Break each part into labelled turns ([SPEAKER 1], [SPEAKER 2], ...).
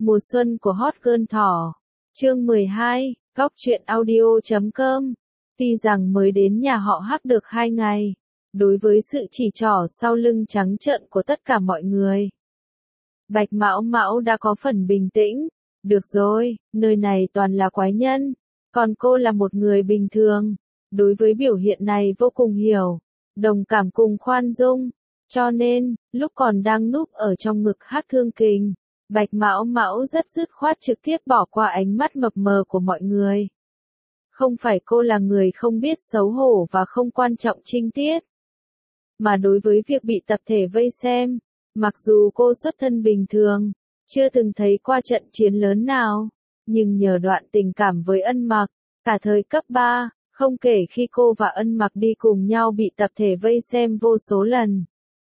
[SPEAKER 1] Mùa xuân của Hot Girl Thỏ. Chương 12, Góc truyện audio.com. Tuy rằng mới đến nhà họ Hắc được 2 ngày, đối với sự chỉ trỏ sau lưng trắng trợn của tất cả mọi người, Bạch Mão Mão đã có phần bình tĩnh. Được rồi, nơi này toàn là quái nhân, còn cô là một người bình thường. Đối với biểu hiện này vô cùng hiểu, đồng cảm cùng khoan dung. Cho nên, lúc còn đang núp ở trong ngực Hắc Thương Kình, Bạch Mão Mão rất dứt khoát trực tiếp bỏ qua ánh mắt mập mờ của mọi người. Không phải cô là người không biết xấu hổ và không quan trọng trinh tiết, mà đối với việc bị tập thể vây xem, mặc dù cô xuất thân bình thường, chưa từng thấy qua trận chiến lớn nào, nhưng nhờ đoạn tình cảm với Ân Mặc, cả thời cấp 3, không kể khi cô và Ân Mặc đi cùng nhau bị tập thể vây xem vô số lần.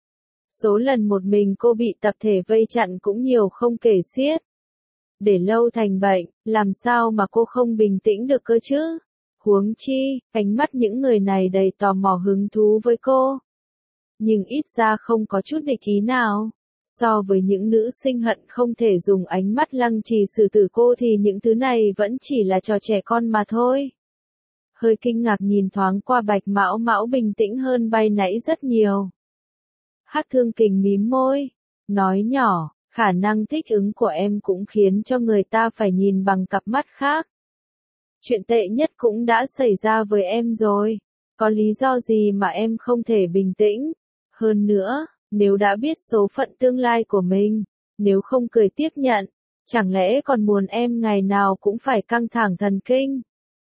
[SPEAKER 1] Số lần một mình cô bị tập thể vây chặn cũng nhiều không kể xiết. Để lâu thành bệnh, làm sao mà cô không bình tĩnh được cơ chứ? Huống chi, ánh mắt những người này đầy tò mò hứng thú với cô. Nhưng ít ra không có chút địch ý nào. So với những nữ sinh hận không thể dùng ánh mắt lăng trì xử tử cô thì những thứ này vẫn chỉ là trò trẻ con mà thôi. Hơi kinh ngạc nhìn thoáng qua Bạch Mão Mão bình tĩnh hơn ban nãy rất nhiều. Hắc Thương Kình mím môi, nói nhỏ, khả năng thích ứng của em cũng khiến cho người ta phải nhìn bằng cặp mắt khác. Chuyện tệ nhất cũng đã xảy ra với em rồi, có lý do gì mà em không thể bình tĩnh? Hơn nữa, nếu đã biết số phận tương lai của mình, nếu không cười tiếp nhận, chẳng lẽ còn muốn em ngày nào cũng phải căng thẳng thần kinh?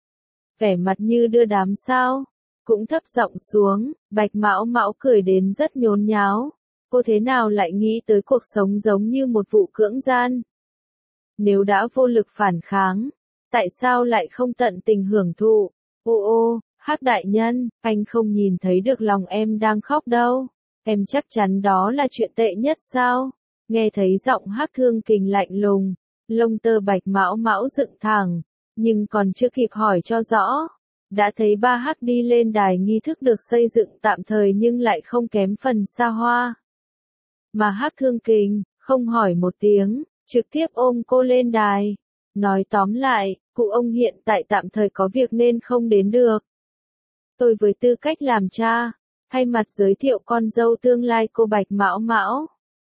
[SPEAKER 1] Vẻ mặt như đưa đám sao? Cũng thấp giọng xuống, Bạch Mão Mão cười đến rất nhốn nháo. Cô thế nào lại nghĩ tới cuộc sống giống như một vụ cưỡng gian? Nếu đã vô lực phản kháng, tại sao lại không tận tình hưởng thụ? Ô, Hắc đại nhân, anh không nhìn thấy được lòng em đang khóc đâu. Em chắc chắn đó là chuyện tệ nhất sao? Nghe thấy giọng Hắc Thương Kình lạnh lùng, lông tơ Bạch Mão Mão dựng thẳng, nhưng còn chưa kịp hỏi cho rõ, đã thấy ba Hắc đi lên đài nghi thức được xây dựng tạm thời nhưng lại không kém phần xa hoa. Mà Hắc Thương Kình, không hỏi một tiếng, trực tiếp ôm cô lên đài. Nói tóm lại, cụ ông hiện tại tạm thời có việc nên không đến được. Tôi với tư cách làm cha, thay mặt giới thiệu con dâu tương lai cô Bạch Mão Mão.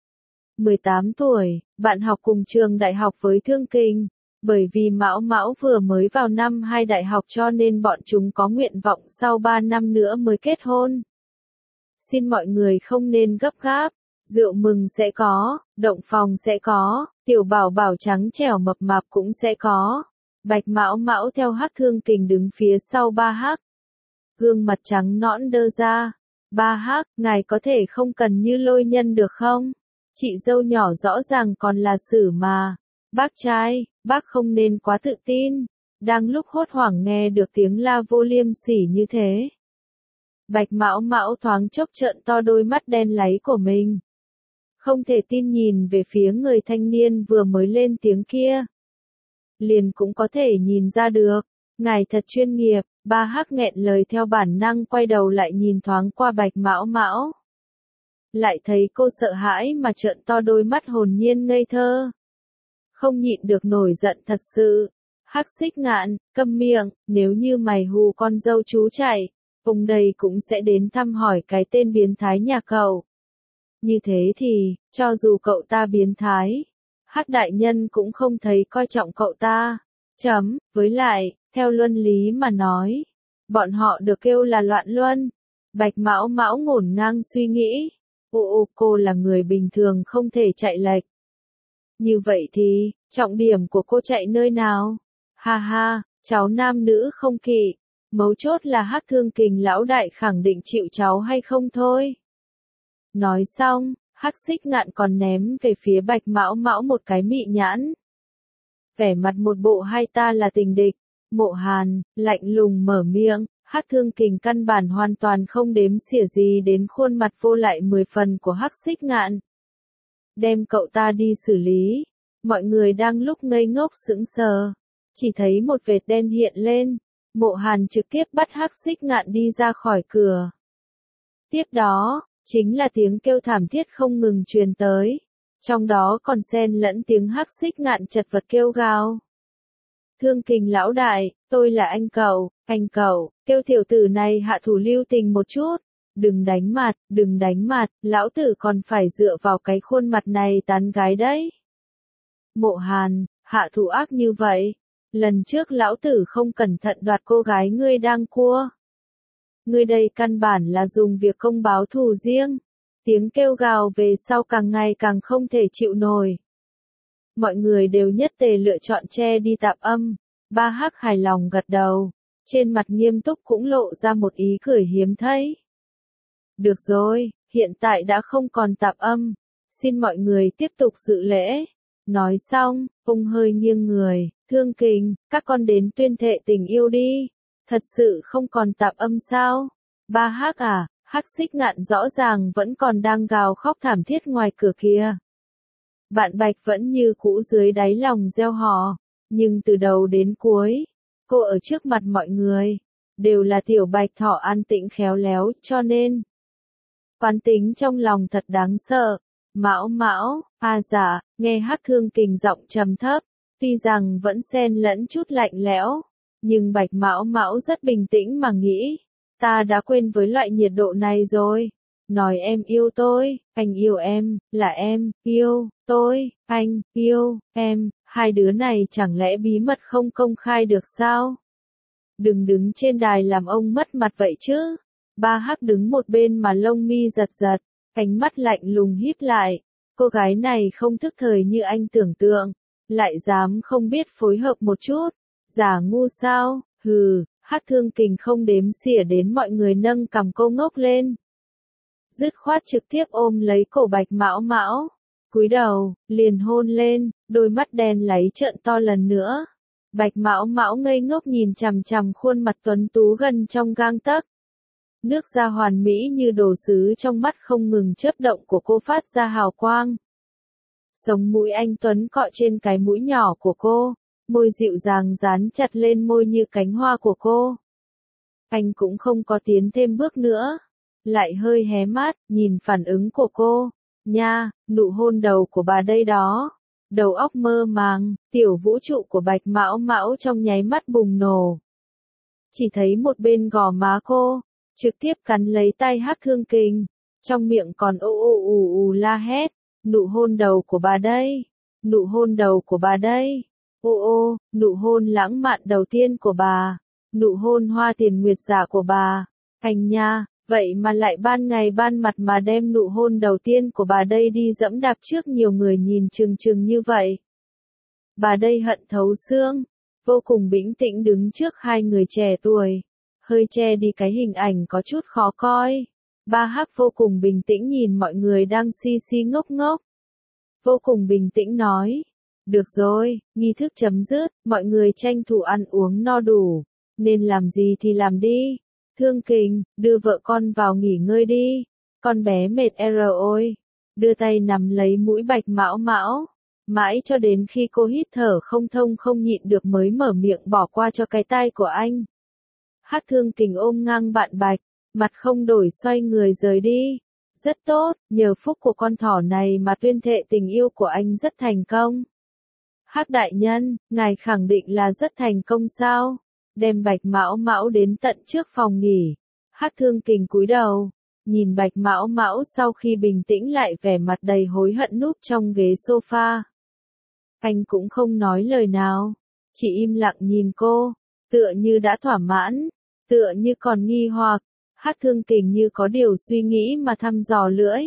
[SPEAKER 1] 18 tuổi, bạn học cùng trường đại học với Thương Kình. Bởi vì Mão Mão vừa mới vào năm 2 đại học cho nên bọn chúng có nguyện vọng sau 3 năm nữa mới kết hôn. Xin mọi người không nên gấp gáp, rượu mừng sẽ có, động phòng sẽ có, tiểu bảo bảo trắng trẻo mập mạp cũng sẽ có. Bạch Mão Mão theo Hắc Thương Kình đứng phía sau ba Hắc. Gương mặt trắng nõn đơ ra. Ba Hắc, ngài có thể không cần như Lôi Nhân được không? Chị dâu nhỏ rõ ràng còn là Sử mà. Bác trai, bác không nên quá tự tin. Đang lúc hốt hoảng nghe được tiếng la vô liêm sỉ như thế, Bạch Mão Mão thoáng chốc trợn to đôi mắt đen láy của mình. Không thể tin nhìn về phía người thanh niên vừa mới lên tiếng kia. Liền cũng có thể nhìn ra được, ngài thật chuyên nghiệp. Ba Hắc nghẹn lời theo bản năng quay đầu lại nhìn thoáng qua Bạch Mão Mão. Lại thấy cô sợ hãi mà trợn to đôi mắt hồn nhiên ngây thơ. Không nhịn được nổi giận thật sự. Hắc Xích Ngạn, câm miệng, nếu như mày hù con dâu chú chạy, ông đây cũng sẽ đến thăm hỏi cái tên biến thái nhà cậu. Như thế thì, cho dù cậu ta biến thái, Hắc đại nhân cũng không thấy coi trọng cậu ta. Với lại, theo luân lý mà nói, bọn họ được kêu là loạn luân. Bạch Mão Mão ngổn ngang suy nghĩ. Cô là người bình thường không thể chạy lệch. Như vậy thì, trọng điểm của cô chạy nơi nào? Ha ha, cháu nam nữ không kỵ. Mấu chốt là Hắc Thương Kình lão đại khẳng định chịu cháu hay không thôi. Nói xong, Hắc Xích Ngạn còn ném về phía Bạch Mão Mão một cái mị nhãn. Vẻ mặt một bộ hai ta là tình địch. Mộ Hàn, lạnh lùng mở miệng. Hắc Thương Kình căn bản hoàn toàn không đếm xỉa gì đến khuôn mặt vô lại 10 phần của Hắc Xích Ngạn. Đem cậu ta đi xử lý. Mọi người đang lúc ngây ngốc sững sờ, chỉ thấy một vệt đen hiện lên. Mộ Hàn trực tiếp bắt Hắc Xích Ngạn đi ra khỏi cửa. Tiếp đó, chính là tiếng kêu thảm thiết không ngừng truyền tới. Trong đó còn xen lẫn tiếng Hắc Xích Ngạn chật vật kêu gào. Thương Kình lão đại, tôi là anh cậu, kêu tiểu tử này hạ thủ lưu tình một chút. Đừng đánh mặt, lão tử còn phải dựa vào cái khuôn mặt này tán gái đấy. Mộ Hàn, hạ thủ ác như vậy. Lần trước lão tử không cẩn thận đoạt cô gái ngươi đang cua. Ngươi đây căn bản là dùng việc công báo thù riêng. Tiếng kêu gào về sau càng ngày càng không thể chịu nổi. Mọi người đều nhất tề lựa chọn che đi tạp âm. Ba Hắc hài lòng gật đầu. Trên mặt nghiêm túc cũng lộ ra một ý cười hiếm thấy. Được rồi, hiện tại đã không còn tạp âm. Xin mọi người tiếp tục dự lễ. Nói xong, ông hơi nghiêng người. Thương Kình, các con đến tuyên thệ tình yêu đi. Thật sự không còn tạp âm sao? Ba Hắc à? Hắc Xích Ngạn rõ ràng vẫn còn đang gào khóc thảm thiết ngoài cửa kia. Bạn Bạch vẫn như cũ dưới đáy lòng gieo hò. Nhưng từ đầu đến cuối, cô ở trước mặt mọi người, đều là tiểu Bạch Thỏ an tĩnh khéo léo, cho nên quán tính trong lòng thật đáng sợ. Mão, dạ, nghe Hắc Thương Kình giọng trầm thấp, tuy rằng vẫn xen lẫn chút lạnh lẽo, nhưng Bạch Mão rất bình tĩnh mà nghĩ, ta đã quên với loại nhiệt độ này rồi. Nói em yêu tôi, anh yêu em, là em, yêu, tôi, anh, yêu, em, hai đứa này chẳng lẽ bí mật không công khai được sao? Đừng đứng trên đài làm ông mất mặt vậy chứ. Ba Hắc đứng một bên mà lông mi giật giật, ánh mắt lạnh lùng híp lại. Cô gái này không thức thời như anh tưởng tượng, lại dám không biết phối hợp một chút. Giả ngu sao? Hừ, Hắc Thương Kình không đếm xỉa đến mọi người nâng cằm cô ngốc lên. Dứt khoát trực tiếp ôm lấy cổ Bạch Mão, cúi đầu, liền hôn lên, đôi mắt đen láy trợn to lần nữa. Bạch Mão ngây ngốc nhìn chằm chằm khuôn mặt tuấn tú gần trong gang tấc. Nước da hoàn mỹ như đồ sứ trong mắt không ngừng chớp động của cô phát ra hào quang. Sống mũi anh tuấn cọ trên cái mũi nhỏ của cô, môi dịu dàng dán chặt lên môi như cánh hoa của cô. Anh cũng không có tiến thêm bước nữa, lại hơi hé mắt, nhìn phản ứng của cô. Nha, nụ hôn đầu của bà đây đó. Đầu óc mơ màng, tiểu vũ trụ của Bạch Mão trong nháy mắt bùng nổ. Chỉ thấy một bên gò má cô, trực tiếp cắn lấy tay Hắc Thương Kình, trong miệng còn ù la hét, nụ hôn đầu của bà đây, nụ hôn đầu của bà đây, nụ hôn lãng mạn đầu tiên của bà, nụ hôn hoa tiền nguyệt dạ của bà, anh nha, vậy mà lại ban ngày ban mặt mà đem nụ hôn đầu tiên của bà đây đi dẫm đạp trước nhiều người nhìn chừng như vậy. Bà đây hận thấu xương, vô cùng bình tĩnh đứng trước hai người trẻ tuổi, hơi che đi cái hình ảnh có chút khó coi. Ba Hắc vô cùng bình tĩnh nhìn mọi người đang si ngốc ngốc. Vô cùng bình tĩnh nói, được rồi, nghi thức chấm dứt, mọi người tranh thủ ăn uống no đủ, nên làm gì thì làm đi. Thương Kình, đưa vợ con vào nghỉ ngơi đi, con bé mệt rồi. Đưa tay nắm lấy mũi Bạch Mão, mãi cho đến khi cô hít thở không thông không nhịn được mới mở miệng bỏ qua cho cái tay của anh. Hắc Thương Kình ôm ngang bạn Bạch, mặt không đổi xoay người rời đi. Rất tốt, nhờ phúc của con thỏ này mà tuyên thệ tình yêu của anh rất thành công. Hắc đại nhân, ngài khẳng định là rất thành công sao? Đem Bạch Mão đến tận trước phòng nghỉ. Hắc Thương Kình cúi đầu, nhìn Bạch Mão sau khi bình tĩnh lại vẻ mặt đầy hối hận núp trong ghế sofa. Anh cũng không nói lời nào, chỉ im lặng nhìn cô, tựa như đã thỏa mãn, tựa như còn nghi hoặc. Hắc Thương Kình như có điều suy nghĩ mà thăm dò lưỡi.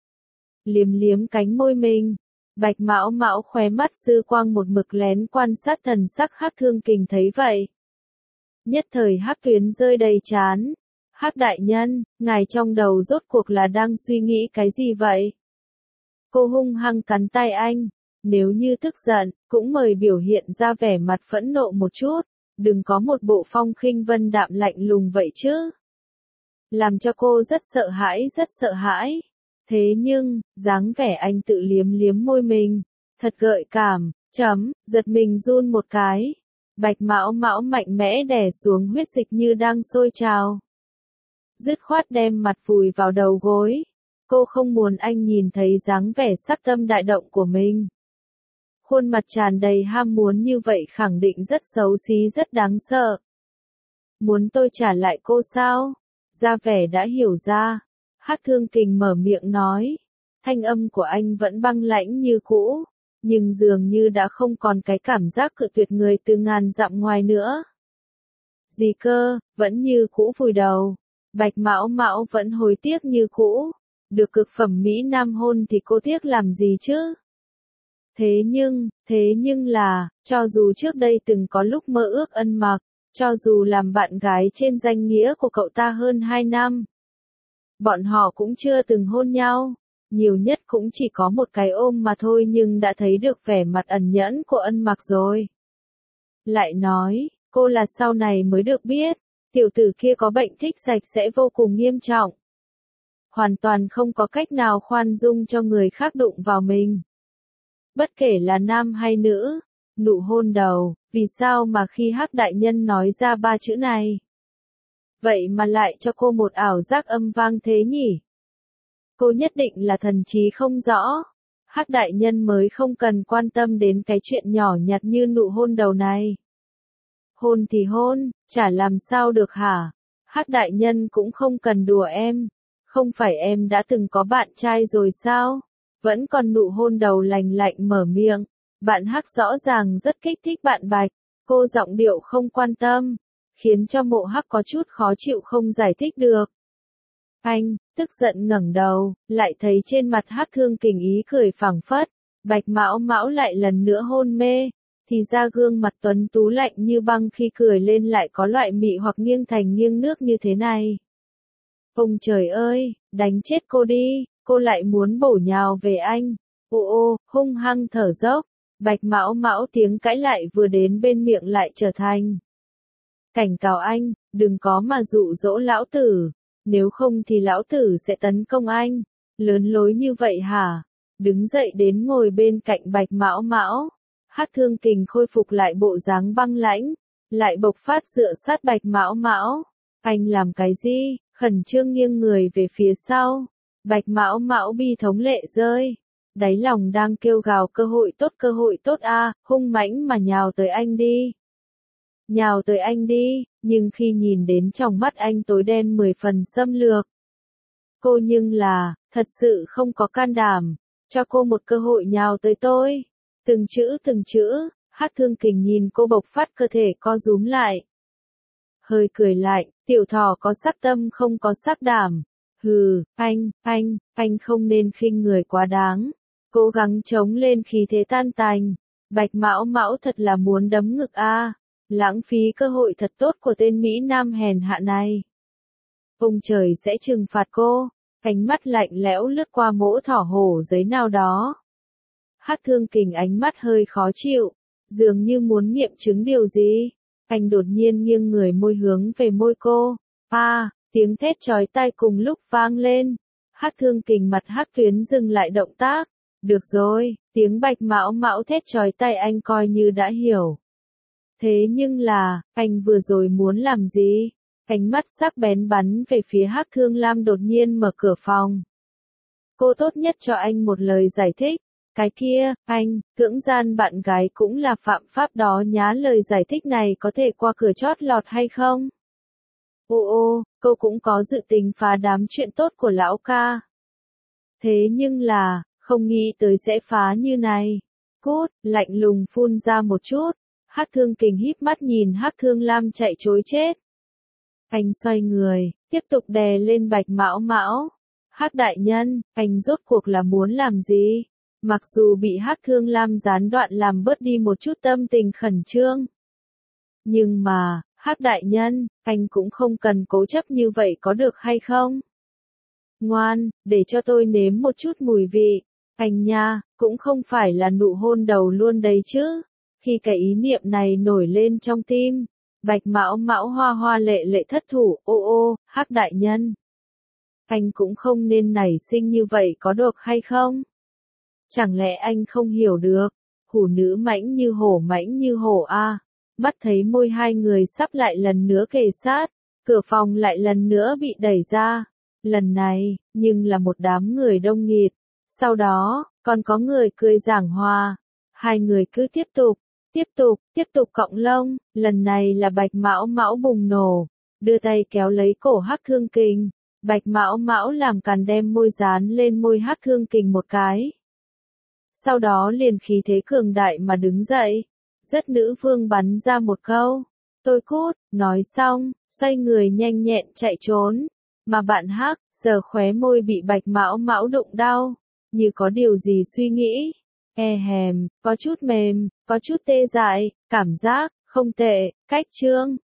[SPEAKER 1] Liếm cánh môi mình. Bạch Mão khóe mắt dư quang một mực lén quan sát thần sắc Hắc Thương Kình thấy vậy. Nhất thời Hắc Tuyến rơi đầy trán. Hắc đại nhân, ngài trong đầu rốt cuộc là đang suy nghĩ cái gì vậy? Cô hung hăng cắn tay anh. Nếu như tức giận, cũng mời biểu hiện ra vẻ mặt phẫn nộ một chút. Đừng có một bộ phong khinh vân đạm lạnh lùng vậy chứ. Làm cho cô rất sợ hãi. Thế nhưng, dáng vẻ anh tự liếm môi mình, thật gợi cảm, giật mình run một cái. Bạch Mão mạnh mẽ đè xuống huyết dịch như đang sôi trào. Dứt khoát đem mặt vùi vào đầu gối. Cô không muốn anh nhìn thấy dáng vẻ sắc tâm đại động của mình. Khuôn mặt tràn đầy ham muốn như vậy khẳng định rất xấu xí rất đáng sợ. Muốn tôi trả lại cô sao? Ra vẻ đã hiểu ra. Hắc Thương Kình mở miệng nói. Thanh âm của anh vẫn băng lãnh như cũ, nhưng dường như đã không còn cái cảm giác cự tuyệt người từ ngàn dặm ngoài nữa. Gì cơ, vẫn như cũ vùi đầu. Bạch Mão Mão vẫn hối tiếc như cũ. Được cực phẩm Mỹ Nam hôn thì cô tiếc làm gì chứ? Thế nhưng là, cho dù trước đây từng có lúc mơ ước ân mặc, cho dù làm bạn gái trên danh nghĩa của cậu ta hơn 2 năm, bọn họ cũng chưa từng hôn nhau, nhiều nhất cũng chỉ có một cái ôm mà thôi nhưng đã thấy được vẻ mặt ẩn nhẫn của ân mặc rồi. Lại nói, cô là sau này mới được biết, tiểu tử kia có bệnh thích sạch sẽ vô cùng nghiêm trọng. Hoàn toàn không có cách nào khoan dung cho người khác đụng vào mình. Bất kể là nam hay nữ, nụ hôn đầu, vì sao mà khi Hắc đại nhân nói ra 3 chữ này? Vậy mà lại cho cô một ảo giác âm vang thế nhỉ? Cô nhất định là thần trí không rõ. Hắc đại nhân mới không cần quan tâm đến cái chuyện nhỏ nhặt như nụ hôn đầu này. Hôn thì hôn, chả làm sao được hả? Hắc đại nhân cũng không cần đùa em. Không phải em đã từng có bạn trai rồi sao? Vẫn còn nụ hôn đầu lành lạnh mở miệng. Bạn Hắc rõ ràng rất kích thích bạn Bạch. Cô giọng điệu không quan tâm, khiến cho Mộ Hắc có chút khó chịu không giải thích được. Anh, tức giận ngẩng đầu, lại thấy trên mặt Hắc Thương Kình ý cười phảng phất. Bạch Mão Mão lại lần nữa hôn mê. Thì ra gương mặt tuấn tú lạnh như băng khi cười lên lại có loại mị hoặc nghiêng thành nghiêng nước như thế này. Ông trời ơi, đánh chết cô đi, cô lại muốn bổ nhào về anh. Ô, hung hăng thở dốc. Bạch Mão Mão tiếng cãi lại vừa đến bên miệng lại trở thành. Cảnh cáo anh, đừng có mà dụ dỗ lão tử, nếu không thì lão tử sẽ tấn công anh. Lớn lối như vậy hả? Đứng dậy đến ngồi bên cạnh Bạch Mão Mão. Hắc Thương Kình khôi phục lại bộ dáng băng lãnh, lại bộc phát dựa sát Bạch Mão Mão. Anh làm cái gì? Khẩn trương nghiêng người về phía sau. Bạch Mão Mão bi thống lệ rơi. Đáy lòng đang kêu gào cơ hội tốt a, hung mãnh mà nhào tới anh đi. Nhào tới anh đi, nhưng khi nhìn đến trong mắt anh tối đen 10 phần xâm lược. Cô nhưng là, thật sự không có can đảm, cho cô một cơ hội nhào tới tôi. Từng chữ, Hắc Thương Kình nhìn cô bộc phát cơ thể co rúm lại. Hơi cười lạnh, tiểu thỏ có sắc tâm không có sắc đảm. Hừ, anh không nên khinh người quá đáng. Cố gắng chống lên khí thế tan tành. Bạch Mão Mão thật là muốn đấm ngực a, lãng phí cơ hội thật tốt của tên Mỹ Nam hèn hạ này. Ông trời sẽ trừng phạt cô. Ánh mắt lạnh lẽo lướt qua mỗ thỏ hổ giấy nào đó. Hắc Thương Kình ánh mắt hơi khó chịu, dường như muốn nghiệm chứng điều gì. Anh đột nhiên nghiêng người môi hướng về môi cô. Tiếng thét chói tai cùng lúc vang lên. Hắc Thương Kình mặt hắc tuyến dừng lại động tác. Được rồi, tiếng Bạch Mão Mão thét chói tai anh coi như đã hiểu. Thế nhưng là, anh vừa rồi muốn làm gì? Ánh mắt sắc bén bắn về phía Hắc Thương Lam đột nhiên mở cửa phòng. Cô tốt nhất cho anh một lời giải thích. Cái kia, anh, cưỡng gian bạn gái cũng là phạm pháp đó nhá, lời giải thích này có thể qua cửa chót lọt hay không? Ô, cô cũng có dự tính phá đám chuyện tốt của lão ca. Thế nhưng là, không nghĩ tới sẽ phá như này. Cút, lạnh lùng phun ra một chút. Hắc Thương Kình híp mắt nhìn Hắc Thương Lam chạy trối chết. Anh xoay người, tiếp tục đè lên Bạch Mão Mão. Hắc đại nhân, anh rốt cuộc là muốn làm gì? Mặc dù bị Hắc Thương Lam gián đoạn làm bớt đi một chút tâm tình khẩn trương. Nhưng mà, Hắc đại nhân, anh cũng không cần cố chấp như vậy có được hay không? Ngoan, để cho tôi nếm một chút mùi vị. Anh nha, cũng không phải là nụ hôn đầu luôn đấy chứ. Khi cái ý niệm này nổi lên trong tim, Bạch Mão Mão hoa hoa lệ lệ thất thủ. Ô, Hắc đại nhân. Anh cũng không nên nảy sinh như vậy có được hay không? Chẳng lẽ anh không hiểu được? Hủ nữ mãnh như hổ a. Mắt thấy môi hai người sắp lại lần nữa kề sát, cửa phòng lại lần nữa bị đẩy ra. lần này, nhưng là một đám người đông nghịt. Sau đó, còn có người cười giảng hòa. Hai người cứ tiếp tục cọng lông, lần này là Bạch Mão Mão bùng nổ, đưa tay kéo lấy cổ Hắc Thương Kình. Bạch Mão Mão làm càn đem môi dán lên môi Hắc Thương Kình một cái. Sau đó liền khí thế cường đại mà đứng dậy. Rất nữ vương bắn ra một câu. Tôi cút, nói xong, xoay người nhanh nhẹn chạy trốn. Mà bạn Hắc, giờ khóe môi bị Bạch Mão Mão đụng đau. Như có điều gì suy nghĩ. Có chút mềm, có chút tê dại, cảm giác, không tệ, cách chương.